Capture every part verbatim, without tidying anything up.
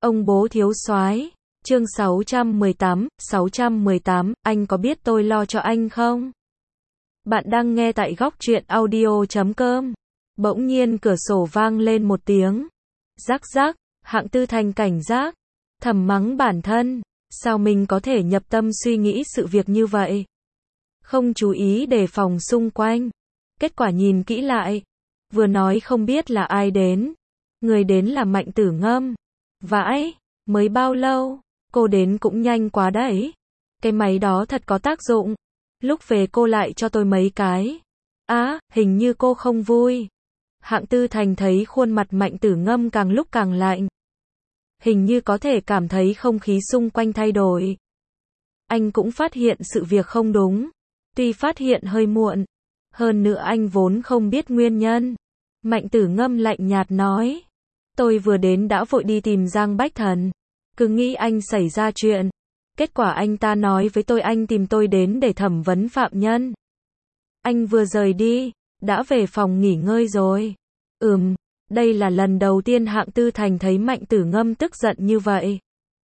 Ông bố thiếu soái. Chương sáu trăm mười tám, sáu trăm mười tám, anh có biết tôi lo cho anh không? Bạn đang nghe tại góc truyện audio chấm com. Bỗng nhiên cửa sổ vang lên một tiếng. Rắc rắc, Hạng Tư Thành cảnh giác, thầm mắng bản thân, sao mình có thể nhập tâm suy nghĩ sự việc như vậy? Không chú ý đề phòng xung quanh. Kết quả nhìn kỹ lại, vừa nói không biết là ai đến. Người đến là Mạnh Tử Ngâm. Vãi, mới bao lâu, cô đến cũng nhanh quá đấy. Cái máy đó thật có tác dụng. Lúc về cô lại cho tôi mấy cái. Á, hình như cô không vui. Hạng Tư Thành thấy khuôn mặt Mạnh Tử Ngâm càng lúc càng lạnh. Hình như có thể cảm thấy không khí xung quanh thay đổi. Anh cũng phát hiện sự việc không đúng. Tuy phát hiện hơi muộn. Hơn nữa anh vốn không biết nguyên nhân. Mạnh Tử Ngâm lạnh nhạt nói. Tôi vừa đến đã vội đi tìm Giang Bách Thần. Cứ nghĩ anh xảy ra chuyện. Kết quả anh ta nói với tôi anh tìm tôi đến để thẩm vấn phạm nhân. Anh vừa rời đi, đã về phòng nghỉ ngơi rồi. Ừm, đây là lần đầu tiên Hạng Tư Thành thấy Mạnh Tử Ngâm tức giận như vậy.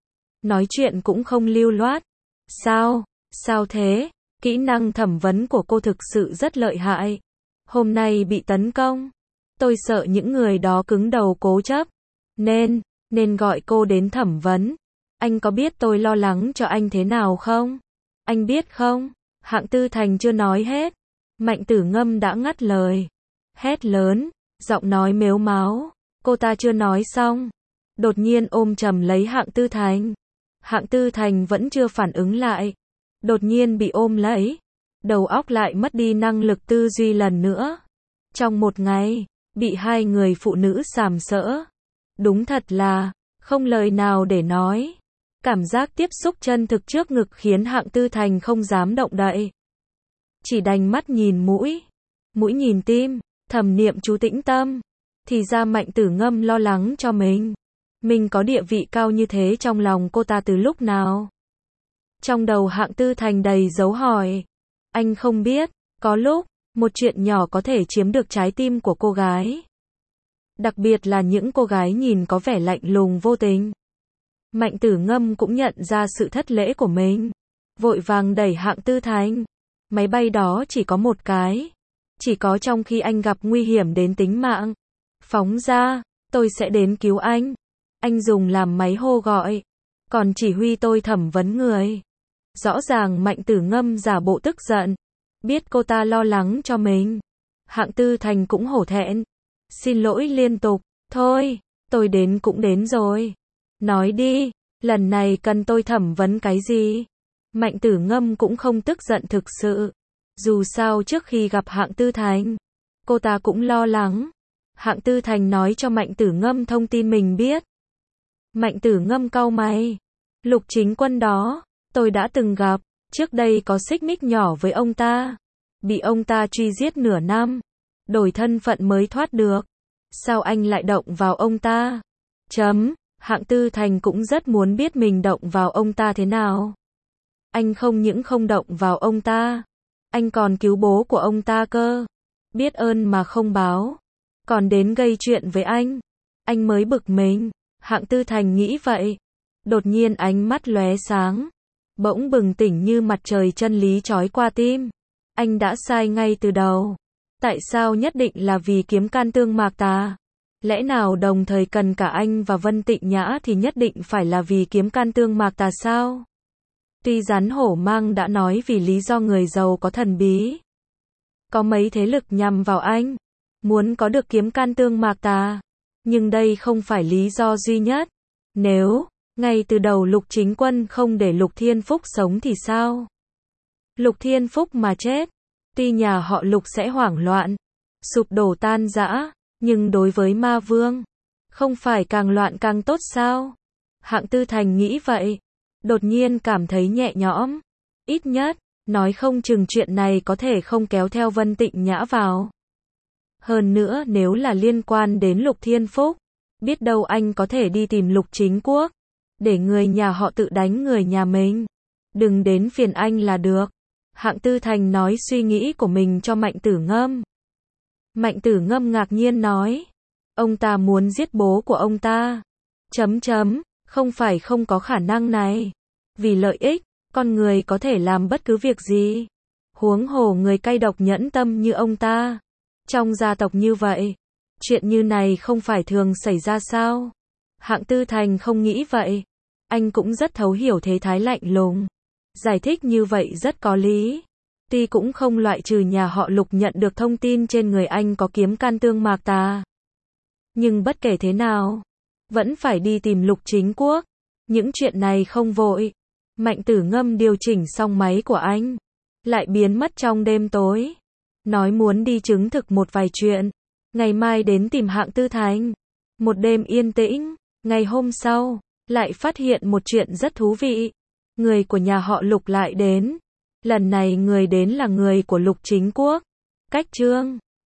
Nói chuyện cũng không lưu loát. Sao, sao thế? Kỹ năng thẩm vấn của cô thực sự rất lợi hại. Hôm nay bị tấn công. Tôi sợ những người đó cứng đầu cố chấp. Nên, nên gọi cô đến thẩm vấn. Anh có biết tôi lo lắng cho anh thế nào không? Anh biết không? Hạng Tư Thành chưa nói hết. Mạnh Tử Ngâm đã ngắt lời. Hét lớn, giọng nói mếu máo. Cô ta chưa nói xong. Đột nhiên ôm chầm lấy Hạng Tư Thành. Hạng Tư Thành vẫn chưa phản ứng lại. Đột nhiên bị ôm lấy. Đầu óc lại mất đi năng lực tư duy lần nữa. Trong một ngày, bị hai người phụ nữ sàm sỡ. Đúng thật là, không lời nào để nói. Cảm giác tiếp xúc chân thực trước ngực khiến Hạng Tư Thành không dám động đậy. Chỉ đành mắt nhìn mũi, mũi nhìn tim, thầm niệm chú tĩnh tâm. Thì ra Mạnh Tử Ngâm lo lắng cho mình. Mình có địa vị cao như thế trong lòng cô ta từ lúc nào? Trong đầu Hạng Tư Thành đầy dấu hỏi. Anh không biết, có lúc, một chuyện nhỏ có thể chiếm được trái tim của cô gái. Đặc biệt là những cô gái nhìn có vẻ lạnh lùng vô tình. Mạnh Tử Ngâm cũng nhận ra sự thất lễ của mình. Vội vàng đẩy Hạng Tư Thành. Máy bay đó chỉ có một cái. Chỉ có trong khi anh gặp nguy hiểm đến tính mạng. Phóng ra, tôi sẽ đến cứu anh. Anh dùng làm máy hô gọi. Còn chỉ huy tôi thẩm vấn người. Rõ ràng Mạnh Tử Ngâm giả bộ tức giận. Biết cô ta lo lắng cho mình. Hạng Tư Thành cũng hổ thẹn. Xin lỗi liên tục. Thôi, tôi đến cũng đến rồi. Nói đi, lần này cần tôi thẩm vấn cái gì? Mạnh Tử Ngâm cũng không tức giận thực sự. Dù sao trước khi gặp Hạng Tư Thành, cô ta cũng lo lắng. Hạng Tư Thành nói cho Mạnh Tử Ngâm thông tin mình biết. Mạnh Tử Ngâm cau mày. Lục Chính Quân đó, tôi đã từng gặp. Trước đây có xích mích nhỏ với ông ta. Bị ông ta truy giết nửa năm. Đổi thân phận mới thoát được. Sao anh lại động vào ông ta? Chấm. Hạng Tư Thành cũng rất muốn biết mình động vào ông ta thế nào. Anh không những không động vào ông ta. Anh còn cứu bố của ông ta cơ. Biết ơn mà không báo. Còn đến gây chuyện với anh. Anh mới bực mình. Hạng Tư Thành nghĩ vậy. Đột nhiên ánh mắt lóe sáng. Bỗng bừng tỉnh như mặt trời chân lý chói qua tim. Anh đã sai ngay từ đầu. Tại sao nhất định là vì kiếm can tương Mạc Tà? Lẽ nào đồng thời cần cả anh và Vân Tịnh Nhã thì nhất định phải là vì kiếm can tương Mạc Tà sao? Tuy rắn hổ mang đã nói vì lý do người giàu có thần bí. Có mấy thế lực nhằm vào anh. Muốn có được kiếm can tương Mạc Tà. Nhưng đây không phải lý do duy nhất. Nếu, ngay từ đầu Lục Chính Quân không để Lục Thiên Phúc sống thì sao? Lục Thiên Phúc mà chết. Tuy nhà họ Lục sẽ hoảng loạn. Sụp đổ tan rã. Nhưng đối với ma vương, không phải càng loạn càng tốt sao? Hạng Tư Thành nghĩ vậy. Đột nhiên cảm thấy nhẹ nhõm. Ít nhất, nói không chừng chuyện này có thể không kéo theo Vân Tịnh Nhã vào. Hơn nữa nếu là liên quan đến Lục Thiên Phúc, biết đâu anh có thể đi tìm Lục Chính Quốc. Để người nhà họ tự đánh người nhà mình. Đừng đến phiền anh là được. Hạng Tư Thành nói suy nghĩ của mình cho Mạnh Tử Ngâm. Mạnh Tử Ngâm ngạc nhiên nói. Ông ta muốn giết bố của ông ta. Chấm chấm, Không phải không có khả năng này. Vì lợi ích, con người có thể làm bất cứ việc gì. Huống hồ người cay độc nhẫn tâm như ông ta. Trong gia tộc như vậy, chuyện như này không phải thường xảy ra sao? Hạng Tư Thành không nghĩ vậy. Anh cũng rất thấu hiểu thế thái lạnh lùng. Giải thích như vậy rất có lý. Tuy cũng không loại trừ nhà họ Lục nhận được thông tin trên người anh có kiếm can tương mạc tà. Nhưng bất kể thế nào, vẫn phải đi tìm Lục Chính Quốc. Những chuyện này không vội. Mạnh Tử Ngâm điều chỉnh xong máy của anh, lại biến mất trong đêm tối. Nói muốn đi chứng thực một vài chuyện. Ngày mai đến tìm Hạng Tư Thành. Một đêm yên tĩnh. Ngày hôm sau, lại phát hiện một chuyện rất thú vị. Người của nhà họ Lục lại đến. Lần này người đến là người của Lục Chính Quốc. Cách Trương